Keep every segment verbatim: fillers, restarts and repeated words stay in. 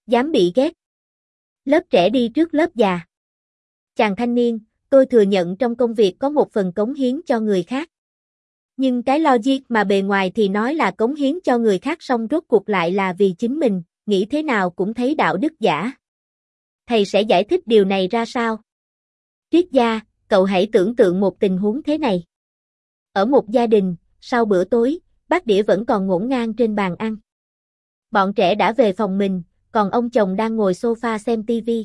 Dám bị ghét. Lớp trẻ đi trước lớp già. Chàng thanh niên, tôi thừa nhận trong công việc có một phần cống hiến cho người khác. Nhưng cái logic mà bề ngoài thì nói là cống hiến cho người khác song rốt cuộc lại là vì chính mình, nghĩ thế nào cũng thấy đạo đức giả. Thầy sẽ giải thích điều này ra sao? Triết gia, cậu hãy tưởng tượng một tình huống thế này. Ở một gia đình, sau bữa tối, bát đĩa vẫn còn ngổn ngang trên bàn ăn. Bọn trẻ đã về phòng mình, còn ông chồng đang ngồi sofa xem tivi.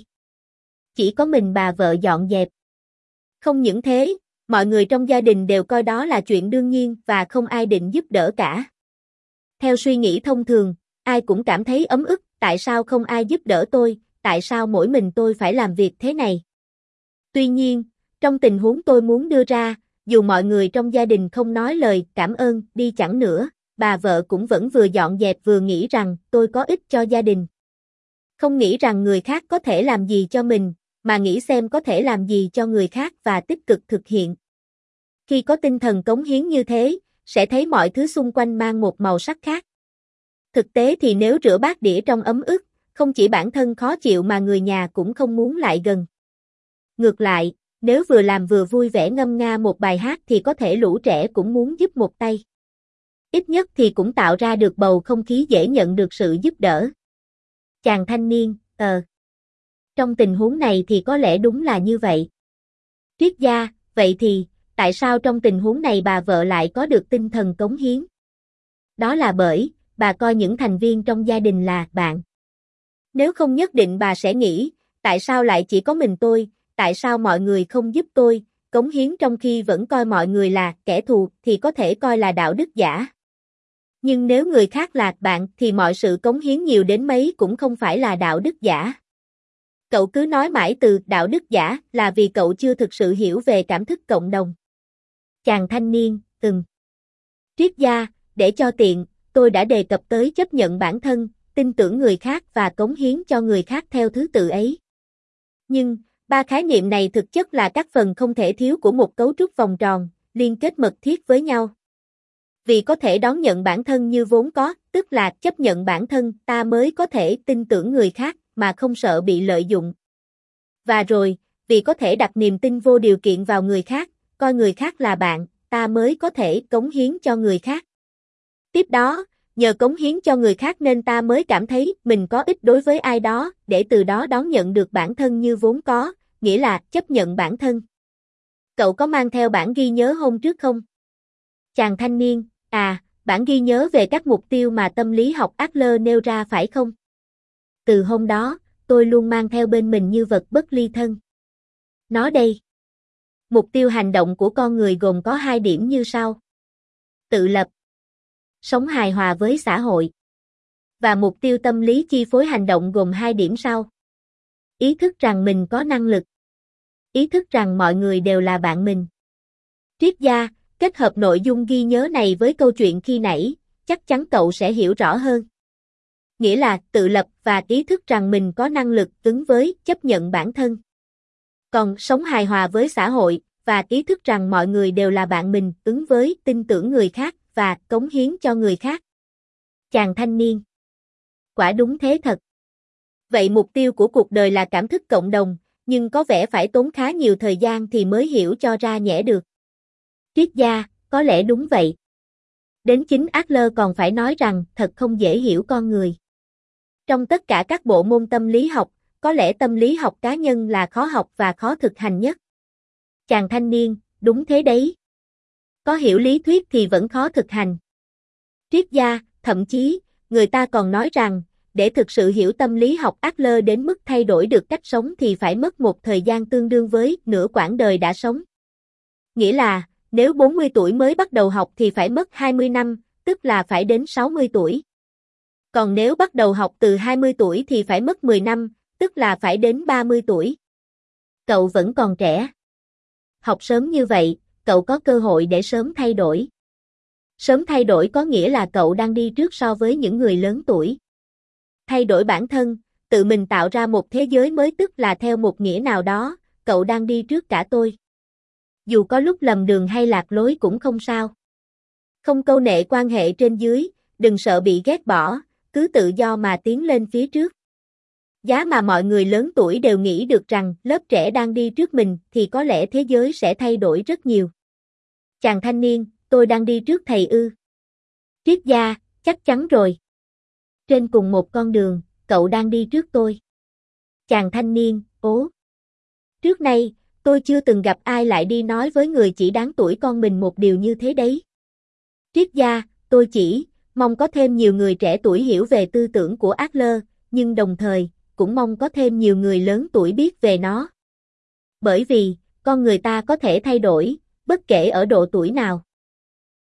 Chỉ có mình bà vợ dọn dẹp. Không những thế, mọi người trong gia đình đều coi đó là chuyện đương nhiên và không ai định giúp đỡ cả. Theo suy nghĩ thông thường, ai cũng cảm thấy ấm ức, tại sao không ai giúp đỡ tôi, tại sao mỗi mình tôi phải làm việc thế này? Tuy nhiên, trong tình huống tôi muốn đưa ra, dù mọi người trong gia đình không nói lời cảm ơn đi chẳng nữa, bà vợ cũng vẫn vừa dọn dẹp vừa nghĩ rằng tôi có ích cho gia đình. Không nghĩ rằng người khác có thể làm gì cho mình, mà nghĩ xem có thể làm gì cho người khác và tích cực thực hiện. Khi có tinh thần cống hiến như thế, sẽ thấy mọi thứ xung quanh mang một màu sắc khác. Thực tế thì nếu rửa bát đĩa trong ấm ức, không chỉ bản thân khó chịu mà người nhà cũng không muốn lại gần. Ngược lại, nếu vừa làm vừa vui vẻ ngâm nga một bài hát thì có thể lũ trẻ cũng muốn giúp một tay. Ít nhất thì cũng tạo ra được bầu không khí dễ nhận được sự giúp đỡ. Chàng thanh niên, ờ. Trong tình huống này thì có lẽ đúng là như vậy. Triết gia, vậy thì, tại sao trong tình huống này bà vợ lại có được tinh thần cống hiến? Đó là bởi, bà coi những thành viên trong gia đình là bạn. Nếu không nhất định bà sẽ nghĩ, tại sao lại chỉ có mình tôi, tại sao mọi người không giúp tôi, cống hiến trong khi vẫn coi mọi người là kẻ thù thì có thể coi là đạo đức giả. Nhưng nếu người khác là bạn thì mọi sự cống hiến nhiều đến mấy cũng không phải là đạo đức giả. Cậu cứ nói mãi từ đạo đức giả là vì cậu chưa thực sự hiểu về cảm thức cộng đồng. Chàng thanh niên, ừm. Triết gia, để cho tiện, tôi đã đề cập tới chấp nhận bản thân, tin tưởng người khác và cống hiến cho người khác theo thứ tự ấy. Nhưng, ba khái niệm này thực chất là các phần không thể thiếu của một cấu trúc vòng tròn, liên kết mật thiết với nhau. Vì có thể đón nhận bản thân như vốn có, tức là chấp nhận bản thân, ta mới có thể tin tưởng người khác mà không sợ bị lợi dụng. Và rồi, vì có thể đặt niềm tin vô điều kiện vào người khác, coi người khác là bạn, ta mới có thể cống hiến cho người khác. Tiếp đó, nhờ cống hiến cho người khác nên ta mới cảm thấy mình có ích đối với ai đó, để từ đó đón nhận được bản thân như vốn có, nghĩa là chấp nhận bản thân. Cậu có mang theo bản ghi nhớ hôm trước không? Chàng thanh niên, à, bản ghi nhớ về các mục tiêu mà tâm lý học Adler nêu ra phải không? Từ hôm đó, tôi luôn mang theo bên mình như vật bất ly thân. Nó đây. Mục tiêu hành động của con người gồm có hai điểm như sau. Tự lập. Sống hài hòa với xã hội. Và mục tiêu tâm lý chi phối hành động gồm hai điểm sau. Ý thức rằng mình có năng lực. Ý thức rằng mọi người đều là bạn mình. Triết gia, kết hợp nội dung ghi nhớ này với câu chuyện khi nãy, chắc chắn cậu sẽ hiểu rõ hơn. Nghĩa là tự lập và ý thức rằng mình có năng lực ứng với chấp nhận bản thân. Còn sống hài hòa với xã hội và ý thức rằng mọi người đều là bạn mình ứng với tin tưởng người khác và cống hiến cho người khác. Chàng thanh niên. Quả đúng thế thật. Vậy mục tiêu của cuộc đời là cảm thức cộng đồng, nhưng có vẻ phải tốn khá nhiều thời gian thì mới hiểu cho ra nhẽ được. Triết gia, có lẽ đúng vậy. Đến chính Adler còn phải nói rằng thật không dễ hiểu con người. Trong tất cả các bộ môn tâm lý học, có lẽ tâm lý học cá nhân là khó học và khó thực hành nhất. Chàng thanh niên, đúng thế đấy. Có hiểu lý thuyết thì vẫn khó thực hành. Triết gia, thậm chí, người ta còn nói rằng, để thực sự hiểu tâm lý học Adler đến mức thay đổi được cách sống thì phải mất một thời gian tương đương với nửa quãng đời đã sống. Nghĩa là, nếu bốn mươi tuổi mới bắt đầu học thì phải mất hai mươi năm, tức là phải đến sáu mươi tuổi. Còn nếu bắt đầu học từ hai mươi tuổi thì phải mất mười năm, tức là phải đến ba mươi tuổi. Cậu vẫn còn trẻ. Học sớm như vậy, cậu có cơ hội để sớm thay đổi. Sớm thay đổi có nghĩa là cậu đang đi trước so với những người lớn tuổi. Thay đổi bản thân, tự mình tạo ra một thế giới mới tức là theo một nghĩa nào đó, cậu đang đi trước cả tôi. Dù có lúc lầm đường hay lạc lối cũng không sao. Không câu nệ quan hệ trên dưới, đừng sợ bị ghét bỏ, cứ tự do mà tiến lên phía trước. Giá mà mọi người lớn tuổi đều nghĩ được rằng lớp trẻ đang đi trước mình thì có lẽ thế giới sẽ thay đổi rất nhiều. Chàng thanh niên, tôi đang đi trước thầy ư? Triết gia, chắc chắn rồi. Trên cùng một con đường, cậu đang đi trước tôi. Chàng thanh niên, ố. Trước nay, tôi chưa từng gặp ai lại đi nói với người chỉ đáng tuổi con mình một điều như thế đấy. Triết gia, tôi chỉ mong có thêm nhiều người trẻ tuổi hiểu về tư tưởng của Adler, nhưng đồng thời, cũng mong có thêm nhiều người lớn tuổi biết về nó. Bởi vì, con người ta có thể thay đổi, bất kể ở độ tuổi nào.